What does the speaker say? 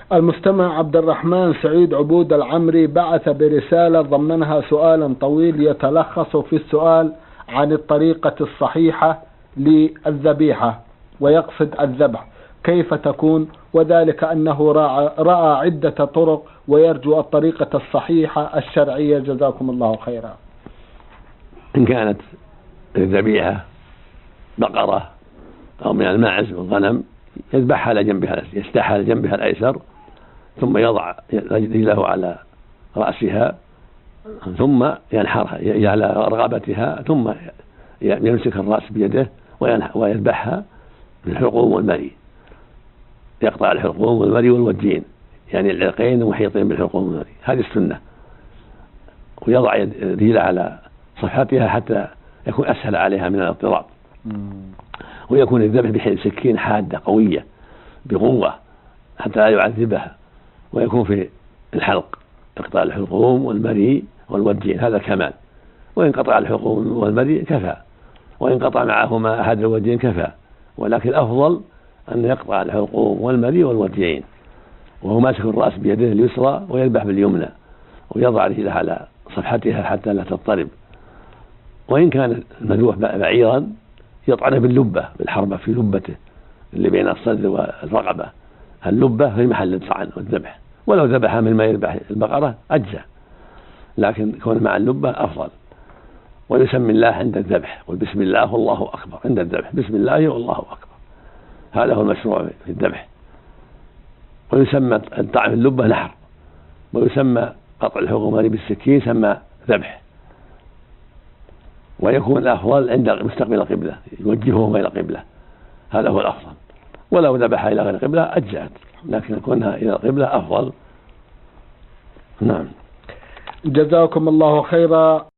المستمع عبد الرحمن سعيد عبود العمري بعث برسالة ضمنها سؤالا طويل يتلخص في السؤال عن الطريقة الصحيحة للذبيحة، ويقصد الذبح كيف تكون، وذلك أنه رأى عدة طرق ويرجو الطريقة الصحيحة الشرعية. جزاكم الله خيرا. إن كانت الذبيحة بقرة أو من الماعز والغنم يذبحها على جنبها، يستحى على جنبها الأيسر، ثم يضع رجله على رأسها، ثم ينحرها على رقبتها، ثم يمسك الرأس بيده ويذبحها بالحلقوم والمري، يقطع الحلقوم والمري والوجين، يعني العرقين محيطين بالحلقوم والمري، هذه السنة. ويضع رجله على صفحتها حتى يكون أسهل عليها من الاضطراب، ويكون الذبح بحيث سكين حادة قوية بقوة حتى لا يعذبها، ويكون في الحلق يقطع الحلقوم والمري والوجين، هذا كمال. وإن قطع الحلقوم والمري كفى، وإن قطع معهما أحد الوجين كفى، ولكن الأفضل أن يقطع الحلقوم والمري والوجين وهو ماسك الرأس بيده اليسرى ويذبح باليمنى، ويضع رجله على صفحتها حتى لا تضطرب. وإن كان المذبوح بعيرا يطعنه باللبة، بالحربة في لبته اللي بين الصدر والرقبة، اللبة في محل الطعن والذبح. ولو ذبح من ما يذبح البقرة أجزى، لكن كون مع اللبة أفضل. ويسمي الله عند الذبح، قل بسم الله والله أكبر عند الذبح، بسم الله والله أكبر، هذا هو المشروع في الذبح. ويسمى الطعن اللبة نحر، ويسمى قطع الحلقوم بالسكين يسمى ذبح. ويكون الأفضل عند مستقبل القبلة، يوجهه إلى القبلة، هذا هو الأفضل. ولو ذبح إلى غير القبلة أجزأت، لكن كونها إلى القبلة أفضل. نعم. جزاكم الله خيرا.